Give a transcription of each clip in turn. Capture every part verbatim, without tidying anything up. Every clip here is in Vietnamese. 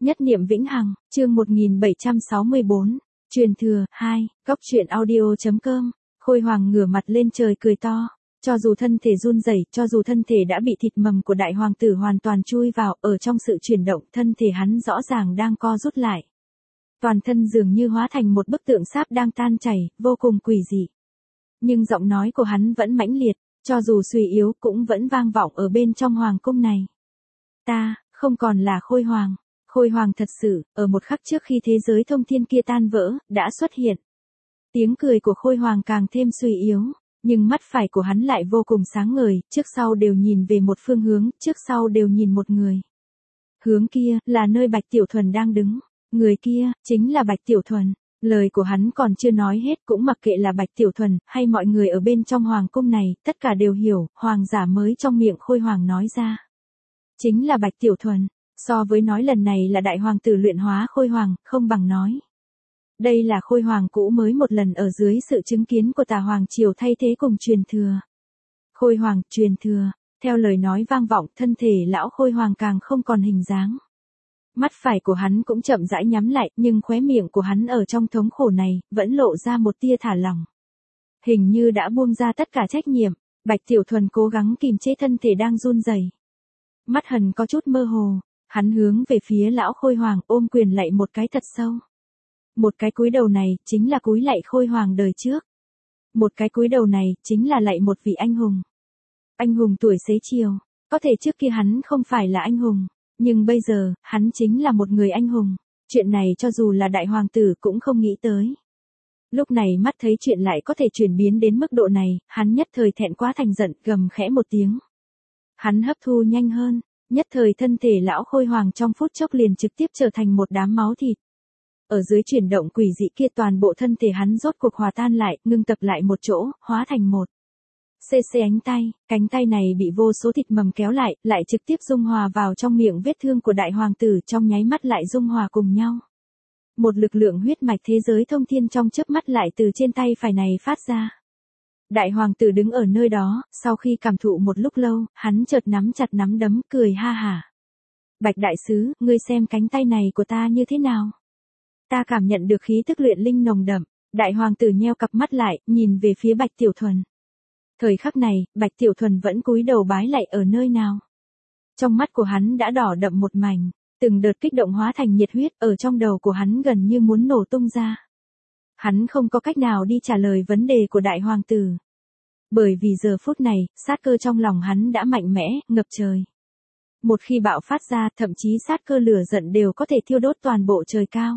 Nhất niệm vĩnh hằng, chương một nghìn bảy trăm sáu mươi bốn, truyền thừa, hai, góc truyện audio.com, Khôi Hoàng ngửa mặt lên trời cười to. Cho dù thân thể run rẩy, cho dù thân thể đã bị thịt mầm của đại hoàng tử hoàn toàn chui vào, ở trong sự chuyển động, thân thể hắn rõ ràng đang co rút lại. Toàn thân dường như hóa thành một bức tượng sáp đang tan chảy, vô cùng quỷ dị. Nhưng giọng nói của hắn vẫn mãnh liệt, cho dù suy yếu cũng vẫn vang vọng ở bên trong hoàng cung này. Ta, không còn là Khôi Hoàng. Khôi Hoàng thật sự, ở một khắc trước khi thế giới thông thiên kia tan vỡ, đã xuất hiện. Tiếng cười của Khôi Hoàng càng thêm suy yếu, nhưng mắt phải của hắn lại vô cùng sáng ngời, trước sau đều nhìn về một phương hướng, trước sau đều nhìn một người. Hướng kia, là nơi Bạch Tiểu Thuần đang đứng. Người kia, chính là Bạch Tiểu Thuần. Lời của hắn còn chưa nói hết, cũng mặc kệ là Bạch Tiểu Thuần, hay mọi người ở bên trong hoàng cung này, tất cả đều hiểu, hoàng giả mới trong miệng Khôi Hoàng nói ra. Chính là Bạch Tiểu Thuần. So với nói lần này là đại hoàng tử luyện hóa Khôi Hoàng, không bằng nói. Đây là Khôi Hoàng cũ mới một lần ở dưới sự chứng kiến của Tà Hoàng triều thay thế cùng truyền thừa. Khôi Hoàng, truyền thừa, theo lời nói vang vọng, thân thể lão Khôi Hoàng càng không còn hình dáng. Mắt phải của hắn cũng chậm rãi nhắm lại, nhưng khóe miệng của hắn ở trong thống khổ này, vẫn lộ ra một tia thả lỏng. Hình như đã buông ra tất cả trách nhiệm, Bạch Tiểu Thuần cố gắng kìm chế thân thể đang run rẩy. Mắt Hần có chút mơ hồ. Hắn hướng về phía lão Khôi Hoàng ôm quyền lạy một cái thật sâu. Một cái cúi đầu này, chính là cúi lạy Khôi Hoàng đời trước. Một cái cúi đầu này, chính là lạy một vị anh hùng. Anh hùng tuổi xế chiều, có thể trước kia hắn không phải là anh hùng, nhưng bây giờ, hắn chính là một người anh hùng. Chuyện này cho dù là đại hoàng tử cũng không nghĩ tới. Lúc này mắt thấy chuyện lại có thể chuyển biến đến mức độ này, hắn nhất thời thẹn quá thành giận, gầm khẽ một tiếng. Hắn hấp thu nhanh hơn. Nhất thời thân thể lão Khôi Hoàng trong phút chốc liền trực tiếp trở thành một đám máu thịt. Ở dưới chuyển động quỷ dị kia toàn bộ thân thể hắn rốt cuộc hòa tan lại, ngưng tập lại một chỗ, hóa thành một. Xê xê ánh tay, cánh tay này bị vô số thịt mầm kéo lại, lại trực tiếp dung hòa vào trong miệng vết thương của đại hoàng tử, trong nháy mắt lại dung hòa cùng nhau. Một lực lượng huyết mạch thế giới thông thiên trong chớp mắt lại từ trên tay phải này phát ra. Đại hoàng tử đứng ở nơi đó, sau khi cảm thụ một lúc lâu, hắn chợt nắm chặt nắm đấm, cười ha hả. Bạch đại sứ, ngươi xem cánh tay này của ta như thế nào? Ta cảm nhận được khí tức luyện linh nồng đậm. Đại hoàng tử nheo cặp mắt lại, nhìn về phía Bạch Tiểu Thuần. Thời khắc này, Bạch Tiểu Thuần vẫn cúi đầu bái lạy ở nơi nào? Trong mắt của hắn đã đỏ đậm một mảnh, từng đợt kích động hóa thành nhiệt huyết, ở trong đầu của hắn gần như muốn nổ tung ra. Hắn không có cách nào đi trả lời vấn đề của đại hoàng tử. Bởi vì giờ phút này, sát cơ trong lòng hắn đã mạnh mẽ, ngập trời. Một khi bạo phát ra, thậm chí sát cơ lửa giận đều có thể thiêu đốt toàn bộ trời cao.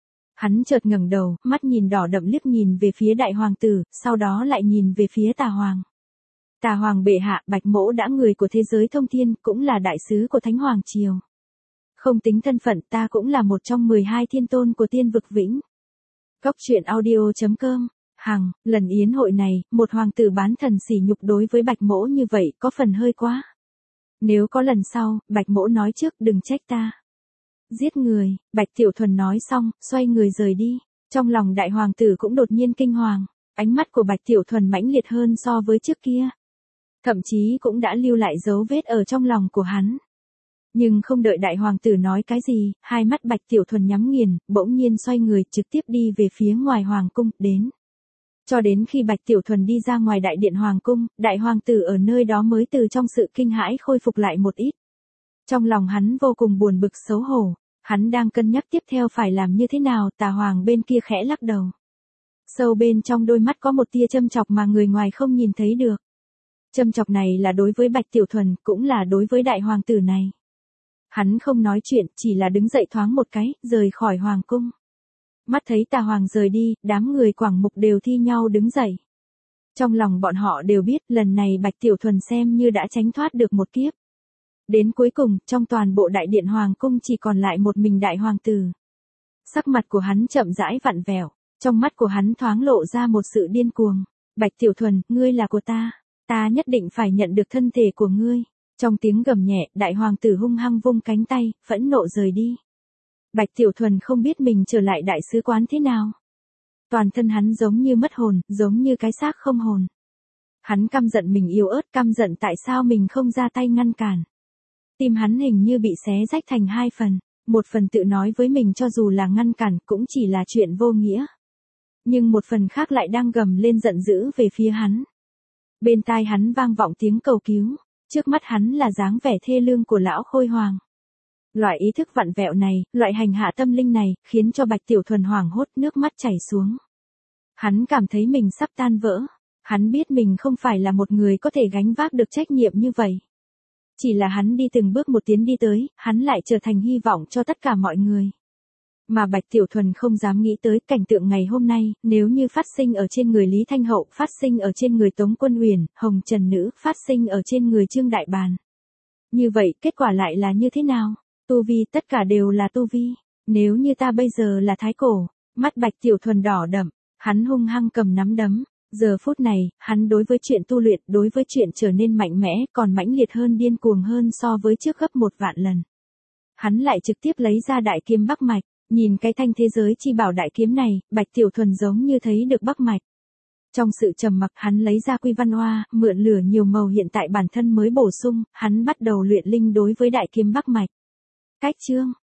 Hắn chợt ngẩng đầu, mắt nhìn đỏ đậm liếc nhìn về phía đại hoàng tử, sau đó lại nhìn về phía Tà Hoàng. Tà Hoàng bệ hạ, Bạch mỗ đã người của thế giới thông thiên, cũng là đại sứ của Thánh Hoàng triều. Không tính thân phận, ta cũng là một trong mười hai thiên tôn của tiên vực vĩnh. Góc truyện audio.com, Hằng, lần yến hội này, một hoàng tử bán thần sỉ nhục đối với Bạch mỗ như vậy có phần hơi quá. Nếu có lần sau, Bạch mỗ nói trước đừng trách ta. Giết người, Bạch Tiểu Thuần nói xong, xoay người rời đi. Trong lòng đại hoàng tử cũng đột nhiên kinh hoàng, ánh mắt của Bạch Tiểu Thuần mãnh liệt hơn so với trước kia. Thậm chí cũng đã lưu lại dấu vết ở trong lòng của hắn. Nhưng không đợi đại hoàng tử nói cái gì, hai mắt Bạch Tiểu Thuần nhắm nghiền, bỗng nhiên xoay người trực tiếp đi về phía ngoài hoàng cung, đến. Cho đến khi Bạch Tiểu Thuần đi ra ngoài đại điện hoàng cung, đại hoàng tử ở nơi đó mới từ trong sự kinh hãi khôi phục lại một ít. Trong lòng hắn vô cùng buồn bực xấu hổ, hắn đang cân nhắc tiếp theo phải làm như thế nào, Tà Hoàng bên kia khẽ lắc đầu. Sâu bên trong đôi mắt có một tia châm chọc mà người ngoài không nhìn thấy được. Châm chọc này là đối với Bạch Tiểu Thuần, cũng là đối với đại hoàng tử này. Hắn không nói chuyện, chỉ là đứng dậy thoáng một cái, rời khỏi hoàng cung. Mắt thấy Tà Hoàng rời đi, đám người Quảng Mục đều thi nhau đứng dậy. Trong lòng bọn họ đều biết, lần này Bạch Tiểu Thuần xem như đã tránh thoát được một kiếp. Đến cuối cùng, trong toàn bộ đại điện hoàng cung chỉ còn lại một mình đại hoàng tử. Sắc mặt của hắn chậm rãi vặn vẹo, trong mắt của hắn thoáng lộ ra một sự điên cuồng. Bạch Tiểu Thuần, ngươi là của ta, ta nhất định phải nhận được thân thể của ngươi. Trong tiếng gầm nhẹ, đại hoàng tử hung hăng vung cánh tay, phẫn nộ rời đi. Bạch Tiểu Thuần không biết mình trở lại đại sứ quán thế nào. Toàn thân hắn giống như mất hồn, giống như cái xác không hồn. Hắn căm giận mình yếu ớt, căm giận tại sao mình không ra tay ngăn cản. Tim hắn hình như bị xé rách thành hai phần. Một phần tự nói với mình cho dù là ngăn cản cũng chỉ là chuyện vô nghĩa. Nhưng một phần khác lại đang gầm lên giận dữ về phía hắn. Bên tai hắn vang vọng tiếng cầu cứu, trước mắt hắn là dáng vẻ thê lương của lão Khôi Hoàng. Loại ý thức vặn vẹo này, loại hành hạ tâm linh này, khiến cho Bạch Tiểu Thuần hoảng hốt nước mắt chảy xuống. Hắn cảm thấy mình sắp tan vỡ. Hắn biết mình không phải là một người có thể gánh vác được trách nhiệm như vậy. Chỉ là hắn đi từng bước một tiến đi tới, hắn lại trở thành hy vọng cho tất cả mọi người. Mà Bạch Tiểu Thuần không dám nghĩ tới cảnh tượng ngày hôm nay, nếu như phát sinh ở trên người Lý Thanh Hậu, phát sinh ở trên người Tống Quân Uyển, Hồng Trần Nữ, phát sinh ở trên người Trương Đại Bàn. Như vậy, kết quả lại là như thế nào? Tu vi, tất cả đều là tu vi. Nếu như ta bây giờ là thái cổ, mắt Bạch Tiểu Thuần đỏ đậm, hắn hung hăng cầm nắm đấm. Giờ phút này, hắn đối với chuyện tu luyện, đối với chuyện trở nên mạnh mẽ, còn mãnh liệt hơn điên cuồng hơn so với trước gấp một vạn lần. Hắn lại trực tiếp lấy ra đại kiếm Bắc Mạch, nhìn cái thanh thế giới chi bảo đại kiếm này, Bạch Tiểu Thuần giống như thấy được Bắc Mạch. Trong sự trầm mặc hắn lấy ra Quy Văn Oa, mượn lửa nhiều màu hiện tại bản thân mới bổ sung, hắn bắt đầu luyện linh đối với đại kiếm Bắc Mạch. Cách chương